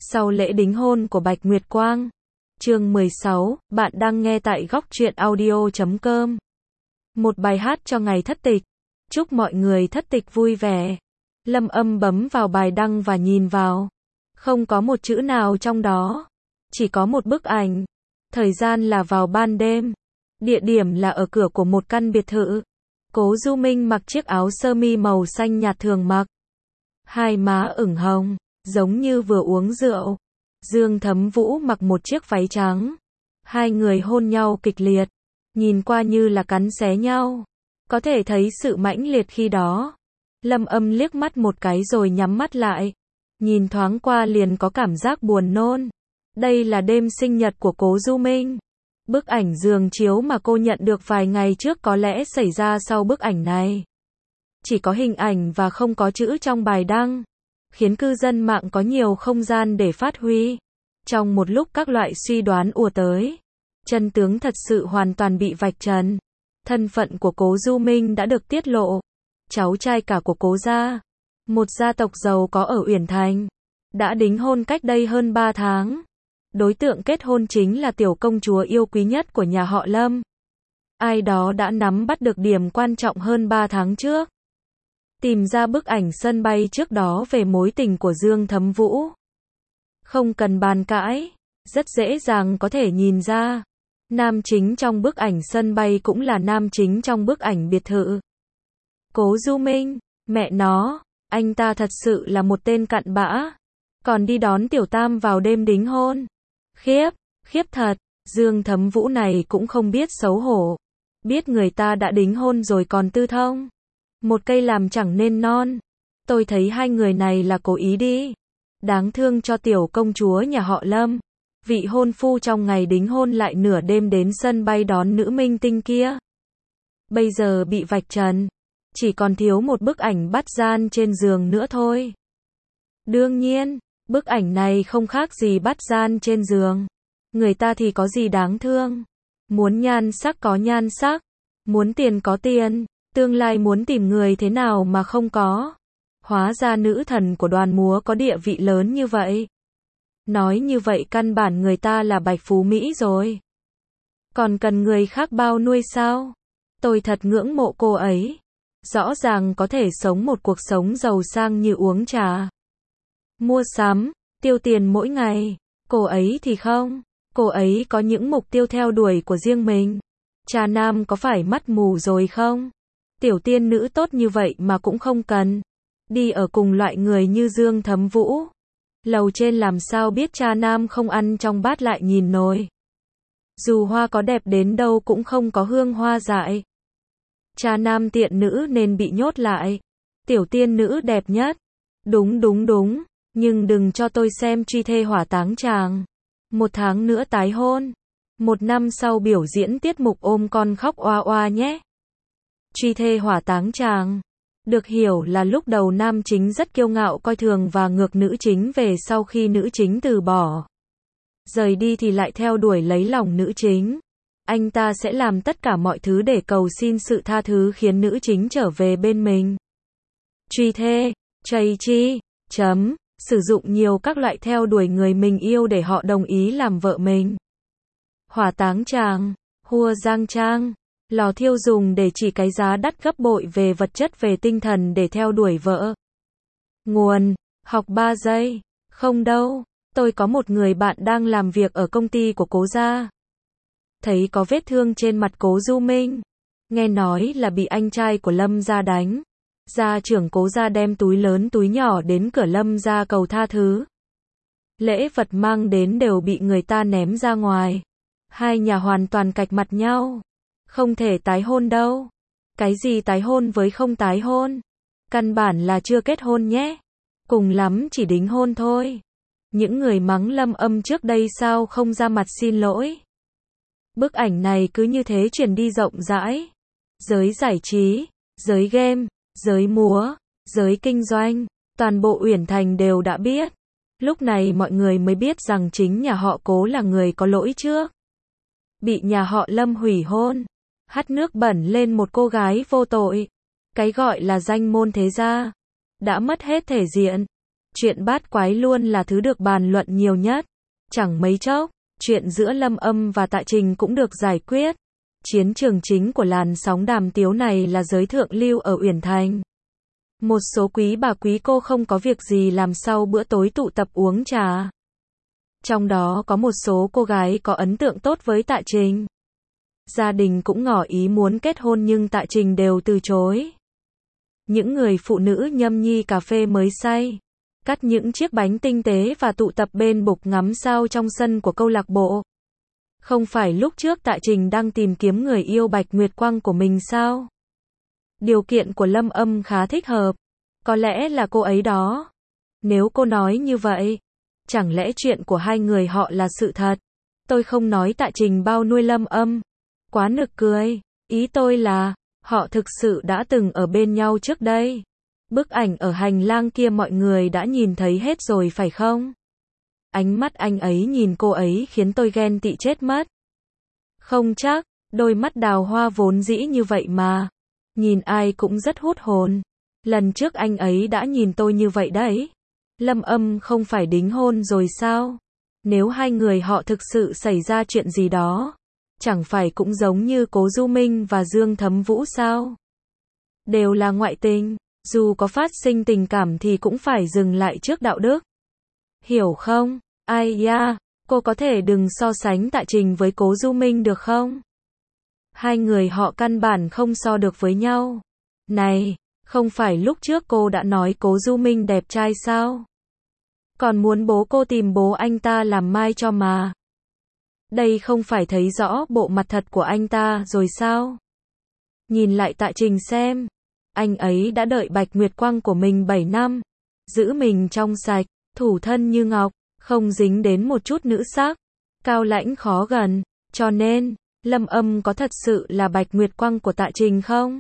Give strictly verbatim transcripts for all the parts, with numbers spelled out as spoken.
Sau lễ đính hôn của Bạch Nguyệt Quang. Chương mười sáu, bạn đang nghe tại góc truyện audio chấm com. Một bài hát cho ngày thất tịch. Chúc mọi người thất tịch vui vẻ. Lâm Âm bấm vào bài đăng và nhìn vào. Không có một chữ nào trong đó. Chỉ có một bức ảnh. Thời gian là vào ban đêm. Địa điểm là ở cửa của một căn biệt thự. Cố Du Minh mặc chiếc áo sơ mi màu xanh nhạt thường mặc. Hai má ửng hồng, giống như vừa uống rượu. Dương Thấm Vũ mặc một chiếc váy trắng. Hai người hôn nhau kịch liệt. Nhìn qua như là cắn xé nhau. Có thể thấy sự mãnh liệt khi đó. Lâm Âm liếc mắt một cái rồi nhắm mắt lại. Nhìn thoáng qua liền có cảm giác buồn nôn. Đây là đêm sinh nhật của Cố Du Minh. Bức ảnh giường chiếu mà cô nhận được vài ngày trước có lẽ xảy ra sau bức ảnh này. Chỉ có hình ảnh và không có chữ trong bài đăng, khiến cư dân mạng có nhiều không gian để phát huy. Trong một lúc các loại suy đoán ùa tới, chân tướng thật sự hoàn toàn bị vạch trần. Thân phận của Cố Du Minh đã được tiết lộ. Cháu trai cả của Cố gia, một gia tộc giàu có ở Uyển Thành, đã đính hôn cách đây hơn ba tháng. Đối tượng kết hôn chính là tiểu công chúa yêu quý nhất của nhà họ Lâm. Ai đó đã nắm bắt được điểm quan trọng hơn ba tháng trước. Tìm ra bức ảnh sân bay trước đó về mối tình của Dương Thấm Vũ. Không cần bàn cãi, rất dễ dàng có thể nhìn ra. Nam chính trong bức ảnh sân bay cũng là nam chính trong bức ảnh biệt thự. Cố Du Minh, mẹ nó, anh ta thật sự là một tên cặn bã. Còn đi đón Tiểu Tam vào đêm đính hôn. Khiếp, khiếp thật, Dương Thấm Vũ này cũng không biết xấu hổ. Biết người ta đã đính hôn rồi còn tư thông. Một cây làm chẳng nên non. Tôi thấy hai người này là cố ý đi. Đáng thương cho tiểu công chúa nhà họ Lâm. Vị hôn phu trong ngày đính hôn lại nửa đêm đến sân bay đón nữ minh tinh kia. Bây giờ bị vạch trần. Chỉ còn thiếu một bức ảnh bắt gian trên giường nữa thôi. Đương nhiên, bức ảnh này không khác gì bắt gian trên giường. Người ta thì có gì đáng thương. Muốn nhan sắc có nhan sắc. Muốn tiền có tiền. Tương lai muốn tìm người thế nào mà không có. Hóa ra nữ thần của đoàn múa có địa vị lớn như vậy. Nói như vậy căn bản người ta là bạch phú Mỹ rồi. Còn cần người khác bao nuôi sao? Tôi thật ngưỡng mộ cô ấy. Rõ ràng có thể sống một cuộc sống giàu sang như uống trà, mua sắm, tiêu tiền mỗi ngày. Cô ấy thì không. Cô ấy có những mục tiêu theo đuổi của riêng mình. Trà nam có phải mắt mù rồi không? Tiểu tiên nữ tốt như vậy mà cũng không cần. Đi ở cùng loại người như Dương Thấm Vũ. Lầu trên làm sao biết cha nam không ăn trong bát lại nhìn nồi. Dù hoa có đẹp đến đâu cũng không có hương hoa dại. Cha nam tiện nữ nên bị nhốt lại. Tiểu tiên nữ đẹp nhất. Đúng đúng đúng. Nhưng đừng cho tôi xem truy thê hỏa táng chàng. Một tháng nữa tái hôn. Một năm sau biểu diễn tiết mục ôm con khóc oa oa nhé. Truy thê hỏa táng chàng. Được hiểu là lúc đầu nam chính rất kiêu ngạo coi thường và ngược nữ chính về sau khi nữ chính từ bỏ. Rời đi thì lại theo đuổi lấy lòng nữ chính. Anh ta sẽ làm tất cả mọi thứ để cầu xin sự tha thứ khiến nữ chính trở về bên mình. Truy thê, chây chi, chấm, sử dụng nhiều các loại theo đuổi người mình yêu để họ đồng ý làm vợ mình. Hỏa táng chàng, hua giang trang. Lò thiêu dùng để chỉ cái giá đắt gấp bội về vật chất về tinh thần để theo đuổi vợ. Nguồn, học ba giây. Không đâu, tôi có một người bạn đang làm việc ở công ty của Cố gia. Thấy có vết thương trên mặt Cố Du Minh. Nghe nói là bị anh trai của Lâm gia đánh. Gia trưởng Cố gia đem túi lớn túi nhỏ đến cửa Lâm gia cầu tha thứ. Lễ vật mang đến đều bị người ta ném ra ngoài. Hai nhà hoàn toàn cạch mặt nhau. Không thể tái hôn đâu. Cái gì tái hôn với không tái hôn? Căn bản là chưa kết hôn nhé. Cùng lắm chỉ đính hôn thôi. Những người mắng Lâm Âm trước đây sao không ra mặt xin lỗi. Bức ảnh này cứ như thế truyền đi rộng rãi. Giới giải trí, giới game, giới múa, giới kinh doanh, toàn bộ Uyển Thành đều đã biết. Lúc này mọi người mới biết rằng chính nhà họ Cố là người có lỗi trước. Bị nhà họ Lâm hủy hôn. Hắt nước bẩn lên một cô gái vô tội. Cái gọi là danh môn thế gia đã mất hết thể diện. Chuyện bát quái luôn là thứ được bàn luận nhiều nhất. Chẳng mấy chốc, chuyện giữa Lâm Âm và Tạ Trình cũng được giải quyết. Chiến trường chính của làn sóng đàm tiếu này là giới thượng lưu ở Uyển Thành. Một số quý bà quý cô không có việc gì làm sau bữa tối tụ tập uống trà. Trong đó có một số cô gái có ấn tượng tốt với Tạ Trình. Gia đình cũng ngỏ ý muốn kết hôn nhưng Tạ Trình đều từ chối. Những người phụ nữ nhâm nhi cà phê mới say, cắt những chiếc bánh tinh tế và tụ tập bên bục ngắm sao trong sân của câu lạc bộ. Không phải lúc trước Tạ Trình đang tìm kiếm người yêu Bạch Nguyệt Quang của mình sao? Điều kiện của Lâm Âm khá thích hợp. Có lẽ là cô ấy đó. Nếu cô nói như vậy, chẳng lẽ chuyện của hai người họ là sự thật? Tôi không nói Tạ Trình bao nuôi Lâm Âm. Quá nực cười. Ý tôi là, họ thực sự đã từng ở bên nhau trước đây. Bức ảnh ở hành lang kia mọi người đã nhìn thấy hết rồi phải không? Ánh mắt anh ấy nhìn cô ấy khiến tôi ghen tị chết mất. Không chắc, đôi mắt đào hoa vốn dĩ như vậy mà. Nhìn ai cũng rất hút hồn. Lần trước anh ấy đã nhìn tôi như vậy đấy. Lâm Âm không phải đính hôn rồi sao? Nếu hai người họ thực sự xảy ra chuyện gì đó, chẳng phải cũng giống như Cố Du Minh và Dương Thấm Vũ sao? Đều là ngoại tình, dù có phát sinh tình cảm thì cũng phải dừng lại trước đạo đức. Hiểu không? Ai da, cô có thể đừng so sánh Tạ Trình với Cố Du Minh được không? Hai người họ căn bản không so được với nhau. Này, không phải lúc trước cô đã nói Cố Du Minh đẹp trai sao? Còn muốn bố cô tìm bố anh ta làm mai cho mà. Đây không phải thấy rõ bộ mặt thật của anh ta rồi sao? Nhìn lại Tạ Trình xem. Anh ấy đã đợi Bạch Nguyệt Quang của mình bảy năm. Giữ mình trong sạch, thủ thân như ngọc, không dính đến một chút nữ sắc. Cao lãnh khó gần. Cho nên, Lâm Âm có thật sự là Bạch Nguyệt Quang của Tạ Trình không?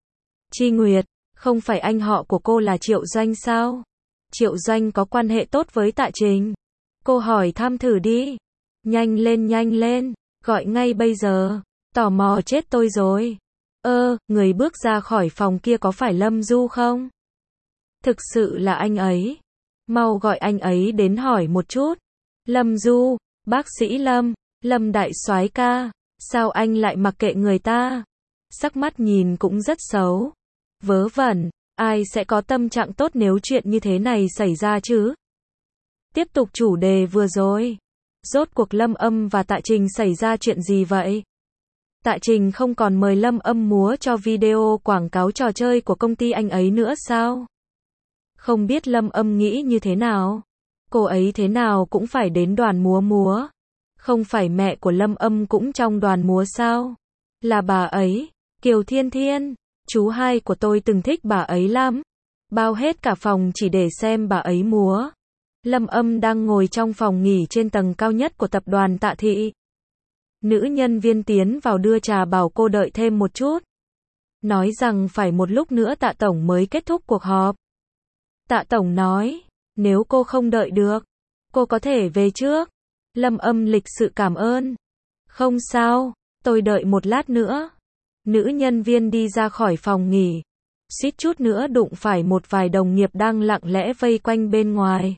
Chi Nguyệt, không phải anh họ của cô là Triệu Doanh sao? Triệu Doanh có quan hệ tốt với Tạ Trình. Cô hỏi thăm thử đi. Nhanh lên nhanh lên, gọi ngay bây giờ. Tò mò chết tôi rồi. Ơ, người bước ra khỏi phòng kia có phải Lâm Du không? Thực sự là anh ấy. Mau gọi anh ấy đến hỏi một chút. Lâm Du, bác sĩ Lâm, Lâm đại soái ca, sao anh lại mặc kệ người ta? Sắc mắt nhìn cũng rất xấu. Vớ vẩn, ai sẽ có tâm trạng tốt nếu chuyện như thế này xảy ra chứ? Tiếp tục chủ đề vừa rồi. Rốt cuộc Lâm Âm và Tạ Trình xảy ra chuyện gì vậy? Tạ Trình không còn mời Lâm Âm múa cho video quảng cáo trò chơi của công ty anh ấy nữa sao? Không biết Lâm Âm nghĩ như thế nào? Cô ấy thế nào cũng phải đến đoàn múa múa. Không phải mẹ của Lâm Âm cũng trong đoàn múa sao? Là bà ấy, Kiều Thiên Thiên. Chú hai của tôi từng thích bà ấy lắm. Bao hết cả phòng chỉ để xem bà ấy múa. Lâm Âm đang ngồi trong phòng nghỉ trên tầng cao nhất của tập đoàn Tạ Thị. Nữ nhân viên tiến vào đưa trà bảo cô đợi thêm một chút. Nói rằng phải một lúc nữa Tạ Tổng mới kết thúc cuộc họp. Tạ Tổng nói, nếu cô không đợi được, cô có thể về trước. Lâm Âm lịch sự cảm ơn. Không sao, tôi đợi một lát nữa. Nữ nhân viên đi ra khỏi phòng nghỉ. Suýt chút nữa đụng phải một vài đồng nghiệp đang lặng lẽ vây quanh bên ngoài.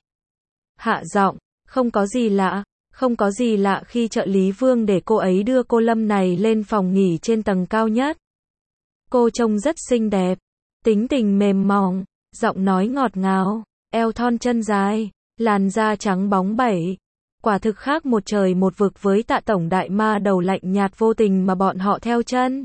Hạ giọng, không có gì lạ, không có gì lạ khi trợ lý Vương để cô ấy đưa cô Lâm này lên phòng nghỉ trên tầng cao nhất. Cô trông rất xinh đẹp, tính tình mềm mỏng, giọng nói ngọt ngào, eo thon chân dài, làn da trắng bóng bẩy. Quả thực khác một trời một vực với Tạ Tổng đại ma đầu lạnh nhạt vô tình mà bọn họ theo chân.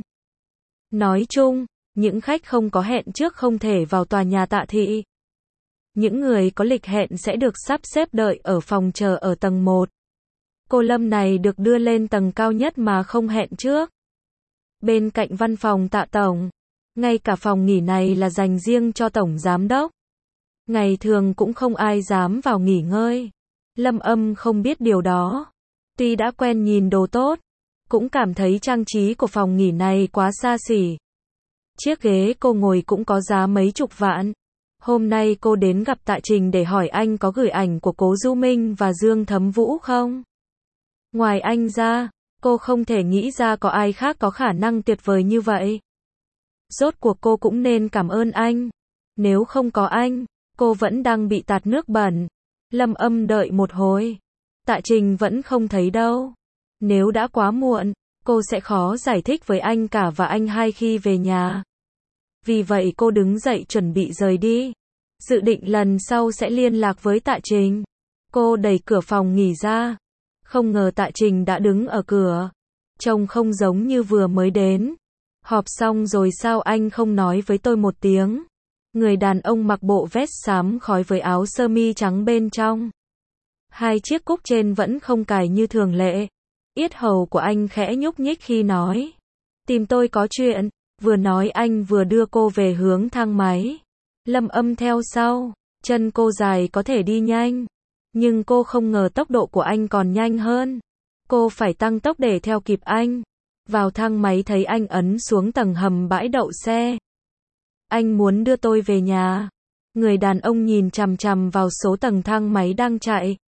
Nói chung, những khách không có hẹn trước không thể vào tòa nhà Tạ Thị. Những người có lịch hẹn sẽ được sắp xếp đợi ở phòng chờ ở tầng một. Cô Lâm này được đưa lên tầng cao nhất mà không hẹn trước. Bên cạnh văn phòng Tạ Tổng, ngay cả phòng nghỉ này là dành riêng cho Tổng Giám Đốc. Ngày thường cũng không ai dám vào nghỉ ngơi. Lâm Âm không biết điều đó. Tuy đã quen nhìn đồ tốt, cũng cảm thấy trang trí của phòng nghỉ này quá xa xỉ. Chiếc ghế cô ngồi cũng có giá mấy chục vạn. Hôm nay cô đến gặp Tạ Trình để hỏi anh có gửi ảnh của Cố Du Minh và Dương Thấm Vũ không? Ngoài anh ra, cô không thể nghĩ ra có ai khác có khả năng tuyệt vời như vậy. Rốt cuộc cô cũng nên cảm ơn anh. Nếu không có anh, Cô vẫn đang bị tạt nước bẩn. Lâm Âm đợi một hồi. Tạ Trình vẫn không thấy đâu. Nếu đã quá muộn, cô sẽ khó giải thích với anh cả và anh hai khi về nhà. Vì vậy cô đứng dậy chuẩn bị rời đi. Dự định lần sau sẽ liên lạc với Tạ Trình. Cô đẩy cửa phòng nghỉ ra. Không ngờ Tạ Trình đã đứng ở cửa. Trông không giống như vừa mới đến. Họp xong rồi sao anh không nói với tôi một tiếng? Người đàn ông mặc bộ vest xám khói với áo sơ mi trắng bên trong. Hai chiếc cúc trên vẫn không cài như thường lệ. Yết hầu của anh khẽ nhúc nhích khi nói. Tìm tôi có chuyện. Vừa nói anh vừa đưa cô về hướng thang máy. Lâm Âm theo sau. Chân cô dài có thể đi nhanh. Nhưng cô không ngờ tốc độ của anh còn nhanh hơn. Cô phải tăng tốc để theo kịp anh. Vào thang máy thấy anh ấn xuống tầng hầm bãi đậu xe. Anh muốn đưa tôi về nhà. Người đàn ông nhìn chằm chằm vào số tầng thang máy đang chạy.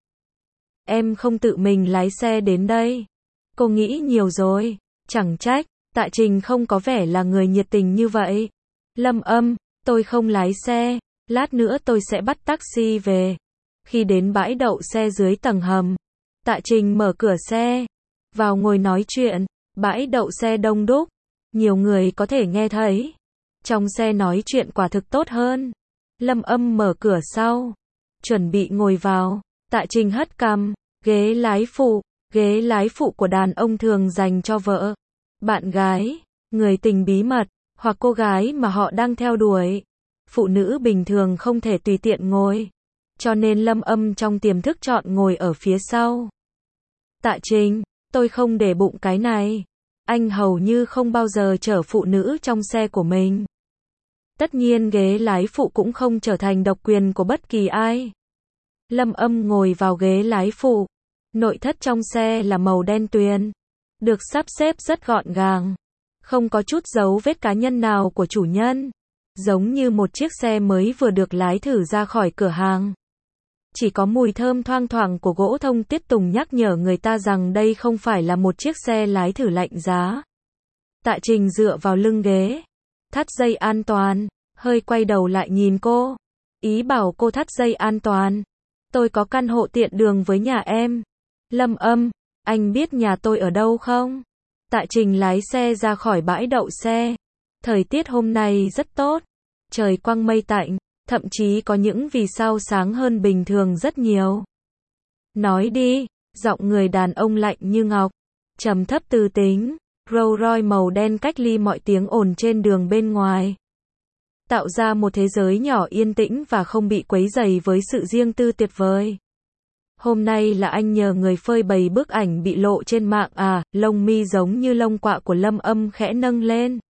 Em không tự mình lái xe đến đây. Cô nghĩ nhiều rồi. Chẳng trách, Tạ Trình không có vẻ là người nhiệt tình như vậy. Lâm Âm, tôi không lái xe. Lát nữa tôi sẽ bắt taxi về. Khi đến bãi đậu xe dưới tầng hầm, Tạ Trình mở cửa xe. Vào ngồi nói chuyện. Bãi đậu xe đông đúc. Nhiều người có thể nghe thấy. Trong xe nói chuyện quả thực tốt hơn. Lâm Âm mở cửa sau. Chuẩn bị ngồi vào. Tạ Trình hất cằm. Ghế lái phụ. Ghế lái phụ của đàn ông thường dành cho vợ, bạn gái, người tình bí mật, hoặc cô gái mà họ đang theo đuổi. Phụ nữ bình thường không thể tùy tiện ngồi. Cho nên Lâm Âm trong tiềm thức chọn ngồi ở phía sau. Tạ Trình, tôi không để bụng cái này. Anh hầu như không bao giờ chở phụ nữ trong xe của mình. Tất nhiên ghế lái phụ cũng không trở thành độc quyền của bất kỳ ai. Lâm Âm ngồi vào ghế lái phụ. Nội thất trong xe là màu đen tuyền. Được sắp xếp rất gọn gàng. Không có chút dấu vết cá nhân nào của chủ nhân. Giống như một chiếc xe mới vừa được lái thử ra khỏi cửa hàng. Chỉ có mùi thơm thoang thoảng của gỗ thông tiết tùng nhắc nhở người ta rằng đây không phải là một chiếc xe lái thử lạnh giá. Tạ Trình dựa vào lưng ghế. Thắt dây an toàn. Hơi quay đầu lại nhìn cô. Ý bảo cô thắt dây an toàn. Tôi có căn hộ tiện đường với nhà em. Lâm Âm, anh biết nhà tôi ở đâu không? Tạ Trình lái xe ra khỏi bãi đậu xe. Thời tiết hôm nay rất tốt. Trời quang mây tạnh, thậm chí có những vì sao sáng hơn bình thường rất nhiều. Nói đi, giọng người đàn ông lạnh như ngọc, trầm thấp từ tính, Rolls Royce màu đen cách ly mọi tiếng ồn trên đường bên ngoài. Tạo ra một thế giới nhỏ yên tĩnh và không bị quấy rầy với sự riêng tư tuyệt vời. Hôm nay là anh nhờ người phơi bày bức ảnh bị lộ trên mạng à, lông mi giống như lông quạ của Lâm Âm khẽ nâng lên.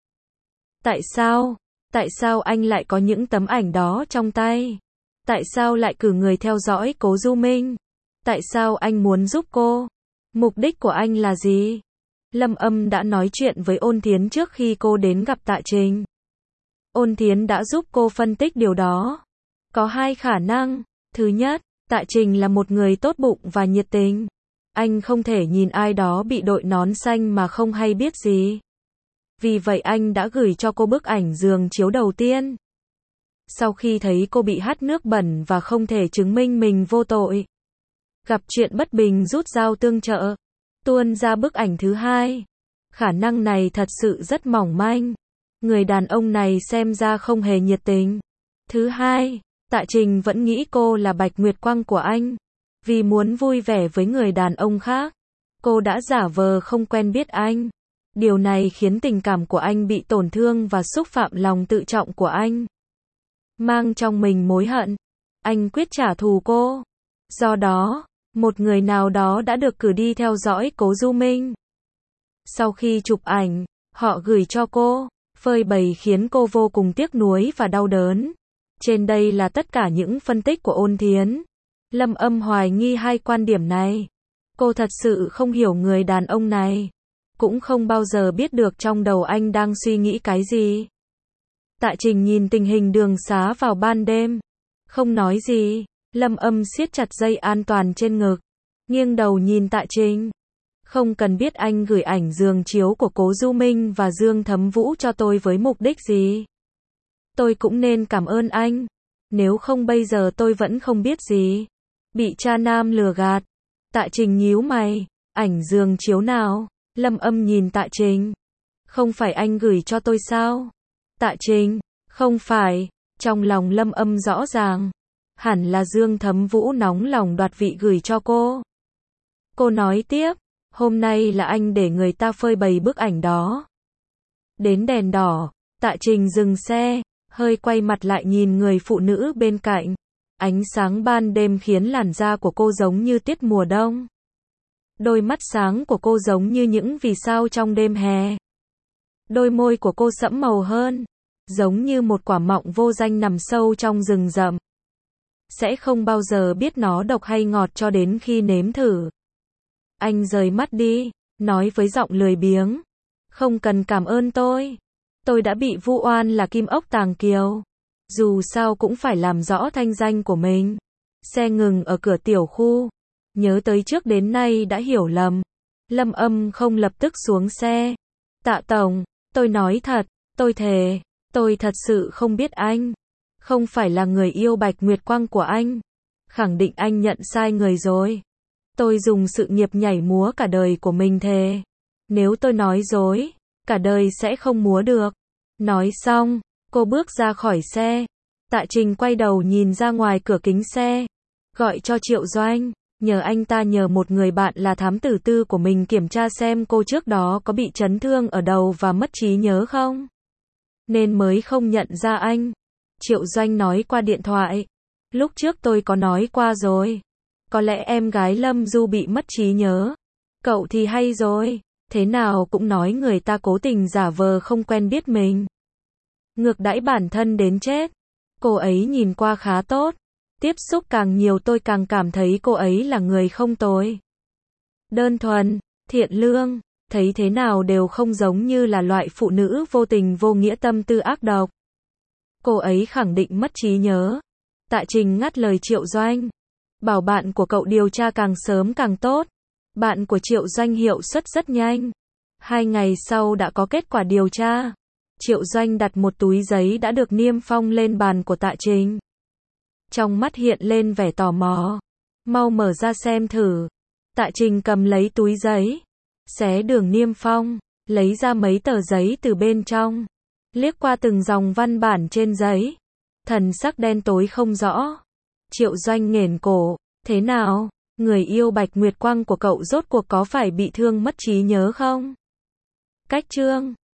Tại sao? Tại sao anh lại có những tấm ảnh đó trong tay? Tại sao lại cử người theo dõi Cố Du Minh? Tại sao anh muốn giúp cô? Mục đích của anh là gì? Lâm Âm đã nói chuyện với Ôn Thiến trước khi cô đến gặp Tạ Trình. Ôn Thiến đã giúp cô phân tích điều đó. Có hai khả năng. Thứ nhất, Tạ Trình là một người tốt bụng và nhiệt tình. Anh không thể nhìn ai đó bị đội nón xanh mà không hay biết gì. Vì vậy anh đã gửi cho cô bức ảnh giường chiếu đầu tiên. Sau khi thấy cô bị hắt nước bẩn và không thể chứng minh mình vô tội, gặp chuyện bất bình rút dao tương trợ, tuôn ra bức ảnh thứ hai. Khả năng này thật sự rất mỏng manh. Người đàn ông này xem ra không hề nhiệt tình. Thứ hai, Tạ Trình vẫn nghĩ cô là Bạch Nguyệt Quang của anh. Vì muốn vui vẻ với người đàn ông khác, cô đã giả vờ không quen biết anh. Điều này khiến tình cảm của anh bị tổn thương và xúc phạm lòng tự trọng của anh. Mang trong mình mối hận, anh quyết trả thù cô. Do đó, một người nào đó đã được cử đi theo dõi Cố Du Minh. Sau khi chụp ảnh, họ gửi cho cô, phơi bày khiến cô vô cùng tiếc nuối và đau đớn. Trên đây là tất cả những phân tích của Ôn Thiến. Lâm Âm hoài nghi hai quan điểm này. Cô thật sự không hiểu người đàn ông này. Cũng không bao giờ biết được trong đầu anh đang suy nghĩ cái gì. Tạ Trình nhìn tình hình đường xá vào ban đêm. Không nói gì. Lâm Âm siết chặt dây an toàn trên ngực. Nghiêng đầu nhìn Tạ Trình. Không cần biết anh gửi ảnh giường chiếu của Cố Du Minh và Dương Thấm Vũ cho tôi với mục đích gì. Tôi cũng nên cảm ơn anh. Nếu không bây giờ tôi vẫn không biết gì. Bị cha nam lừa gạt. Tạ Trình nhíu mày. Ảnh giường chiếu nào? Lâm Âm nhìn Tạ Trình. Không phải anh gửi cho tôi sao? Tạ Trình. Không phải. Trong lòng Lâm Âm rõ ràng. Hẳn là Dương Thấm Vũ nóng lòng đoạt vị gửi cho cô. Cô nói tiếp. Hôm nay là anh để người ta phơi bày bức ảnh đó. Đến đèn đỏ. Tạ Trình dừng xe. Hơi quay mặt lại nhìn người phụ nữ bên cạnh. Ánh sáng ban đêm khiến làn da của cô giống như tiết mùa đông. Đôi mắt sáng của cô giống như những vì sao trong đêm hè. Đôi môi của cô sẫm màu hơn. Giống như một quả mọng vô danh nằm sâu trong rừng rậm. Sẽ không bao giờ biết nó độc hay ngọt cho đến khi nếm thử. Anh rời mắt đi, nói với giọng lười biếng. Không cần cảm ơn tôi. Tôi đã bị vu oan là kim ốc tàng kiều. Dù sao cũng phải làm rõ thanh danh của mình. Xe ngừng ở cửa tiểu khu. Nhớ tới trước đến nay đã hiểu lầm. Lâm Âm không lập tức xuống xe. Tạ Tổng, tôi nói thật, tôi thề, tôi thật sự không biết anh. Không phải là người yêu Bạch Nguyệt Quang của anh. Khẳng định anh nhận sai người rồi. Tôi dùng sự nghiệp nhảy múa cả đời của mình thề. Nếu tôi nói dối, cả đời sẽ không múa được. Nói xong, cô bước ra khỏi xe. Tạ Trình quay đầu nhìn ra ngoài cửa kính xe. Gọi cho Triệu Doanh. Nhờ anh ta nhờ một người bạn là thám tử tư của mình kiểm tra xem cô trước đó có bị chấn thương ở đầu và mất trí nhớ không. Nên mới không nhận ra anh. Triệu Doanh nói qua điện thoại. Lúc trước tôi có nói qua rồi. Có lẽ em gái Lâm Du bị mất trí nhớ. Cậu thì hay rồi. Thế nào cũng nói người ta cố tình giả vờ không quen biết mình. Ngược đãi bản thân đến chết. Cô ấy nhìn qua khá tốt. Tiếp xúc càng nhiều tôi càng cảm thấy cô ấy là người không tồi. Đơn thuần, thiện lương, thấy thế nào đều không giống như là loại phụ nữ vô tình vô nghĩa tâm tư ác độc. Cô ấy khẳng định mất trí nhớ. Tạ Trình ngắt lời Triệu Doanh. Bảo bạn của cậu điều tra càng sớm càng tốt. Bạn của Triệu Doanh hiệu suất rất nhanh. Hai ngày sau đã có kết quả điều tra. Triệu Doanh đặt một túi giấy đã được niêm phong lên bàn của Tạ Trình. Trong mắt hiện lên vẻ tò mò. Mau mở ra xem thử. Tạ Trình cầm lấy túi giấy. Xé đường niêm phong. Lấy ra mấy tờ giấy từ bên trong. Liếc qua từng dòng văn bản trên giấy. Thần sắc đen tối không rõ. Triệu Doanh nghển cổ. Thế nào? Người yêu Bạch Nguyệt Quang của cậu rốt cuộc có phải bị thương mất trí nhớ không? Cách chương